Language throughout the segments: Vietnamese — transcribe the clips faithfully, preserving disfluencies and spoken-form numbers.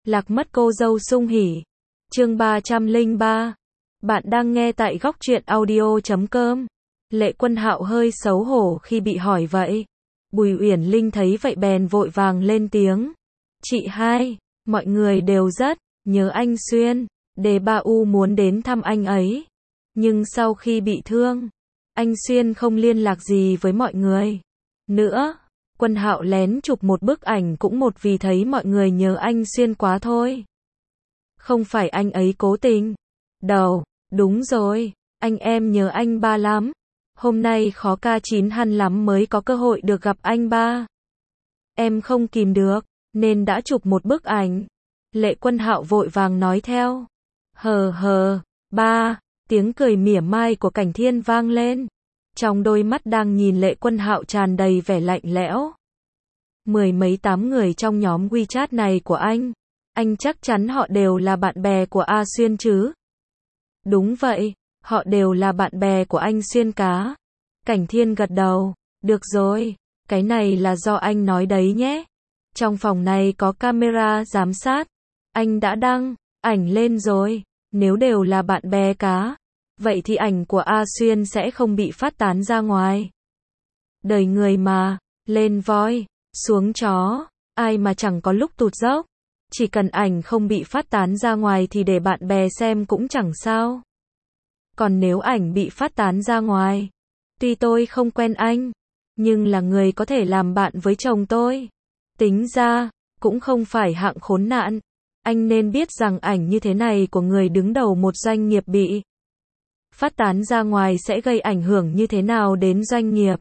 Lạc mất cô dâu sung hỉ. Chương ba trăm lẻ ba. Bạn đang nghe tại góc truyện audio chấm com. Lệ Quân Hạo hơi xấu hổ khi bị hỏi vậy. Bùi Uyển Linh thấy vậy bèn vội vàng lên tiếng. Chị hai, mọi người đều rất nhớ anh Xuyên. Đề Ba U muốn đến thăm anh ấy. Nhưng sau khi bị thương, anh Xuyên không liên lạc gì với mọi người nữa. Quân Hạo lén chụp một bức ảnh cũng một vì thấy mọi người nhớ anh Xuyên quá thôi. Không phải anh ấy cố tình. Đâu, đúng rồi, anh em nhớ anh ba lắm. Hôm nay khó ca chín hăn lắm mới có cơ hội được gặp anh ba. Em không kìm được, nên đã chụp một bức ảnh. Lệ Quân Hạo vội vàng nói theo. Hờ hờ, ba, tiếng cười mỉa mai của Cảnh Thiên vang lên. Trong đôi mắt đang nhìn Lệ Quân Hạo tràn đầy vẻ lạnh lẽo. Mười mấy tám người trong nhóm WeChat này của anh, anh chắc chắn họ đều là bạn bè của A Xuyên chứ? Đúng vậy, họ đều là bạn bè của anh Xuyên cá. Cảnh Thiên gật đầu, được rồi, cái này là do anh nói đấy nhé. Trong phòng này có camera giám sát, anh đã đăng ảnh lên rồi, nếu đều là bạn bè cá, vậy thì ảnh của A Xuyên sẽ không bị phát tán ra ngoài. Đời người mà, lên voi, xuống chó, ai mà chẳng có lúc tụt dốc. Chỉ cần ảnh không bị phát tán ra ngoài thì để bạn bè xem cũng chẳng sao. Còn nếu ảnh bị phát tán ra ngoài, tuy tôi không quen anh, nhưng là người có thể làm bạn với chồng tôi. Tính ra, cũng không phải hạng khốn nạn. Anh nên biết rằng ảnh như thế này của người đứng đầu một doanh nghiệp bị phát tán ra ngoài sẽ gây ảnh hưởng như thế nào đến doanh nghiệp.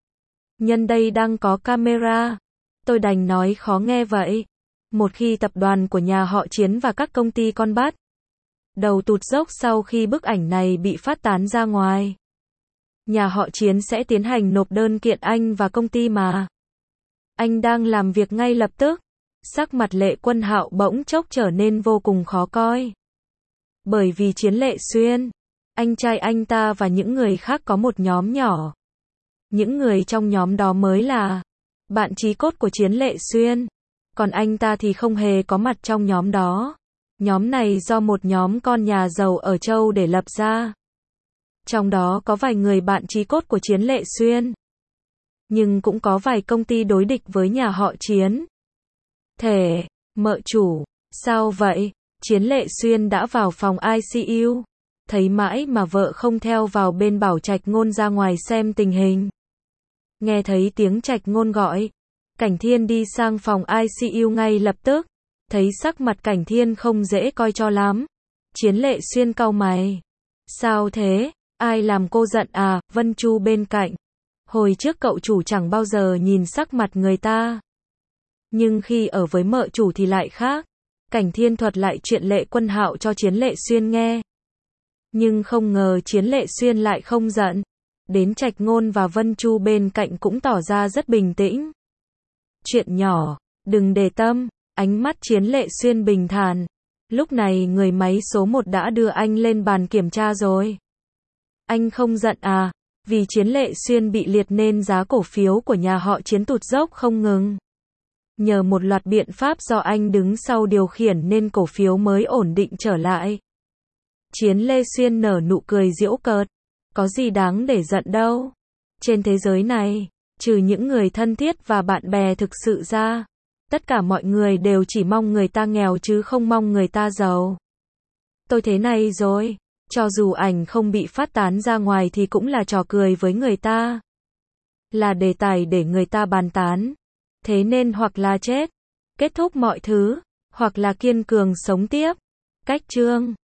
Nhân đây đang có camera, tôi đành nói khó nghe vậy. Một khi tập đoàn của nhà họ Chiến và các công ty con bắt đầu tụt dốc sau khi bức ảnh này bị phát tán ra ngoài, nhà họ Chiến sẽ tiến hành nộp đơn kiện anh và công ty mà anh đang làm việc ngay lập tức. Sắc mặt Lệ Quân Hạo bỗng chốc trở nên vô cùng khó coi. Bởi vì Chiến Lệ Xuyên, anh trai anh ta và những người khác có một nhóm nhỏ. Những người trong nhóm đó mới là bạn chí cốt của Chiến Lệ Xuyên. Còn anh ta thì không hề có mặt trong nhóm đó. Nhóm này do một nhóm con nhà giàu ở Châu để lập ra. Trong đó có vài người bạn chí cốt của Chiến Lệ Xuyên. Nhưng cũng có vài công ty đối địch với nhà họ Chiến. Thể, mợ chủ, sao vậy? Chiến Lệ Xuyên đã vào phòng i xê u. Thấy mãi mà vợ không theo vào bên bảo Trạch Ngôn ra ngoài xem tình hình. Nghe thấy tiếng Trạch Ngôn gọi, Cảnh Thiên đi sang phòng i xê u ngay lập tức. Thấy sắc mặt Cảnh Thiên không dễ coi cho lắm. Chiến Lệ Xuyên cau mày. Sao thế? Ai làm cô giận à? Vân Chu bên cạnh. Hồi trước cậu chủ chẳng bao giờ nhìn sắc mặt người ta. Nhưng khi ở với mợ chủ thì lại khác. Cảnh Thiên thuật lại chuyện Lệ Quân Hạo cho Chiến Lệ Xuyên nghe. Nhưng không ngờ Chiến Lệ Xuyên lại không giận. Đến Trạch Ngôn và Vân Chu bên cạnh cũng tỏ ra rất bình tĩnh. Chuyện nhỏ, đừng để tâm. Ánh mắt Chiến Lệ Xuyên bình thản. Lúc này người máy số một đã đưa anh lên bàn kiểm tra rồi. Anh không giận à? Vì Chiến Lệ Xuyên bị liệt nên giá cổ phiếu của nhà họ Chiến tụt dốc không ngừng. Nhờ một loạt biện pháp do anh đứng sau điều khiển nên cổ phiếu mới ổn định trở lại. Chiến Lệ Xuyên nở nụ cười giễu cợt. Có gì đáng để giận đâu. Trên thế giới này, trừ những người thân thiết và bạn bè thực sự ra, tất cả mọi người đều chỉ mong người ta nghèo chứ không mong người ta giàu. Tôi thế này rồi, cho dù ảnh không bị phát tán ra ngoài thì cũng là trò cười với người ta. Là đề tài để người ta bàn tán. Thế nên hoặc là chết, kết thúc mọi thứ, hoặc là kiên cường sống tiếp. Cách chương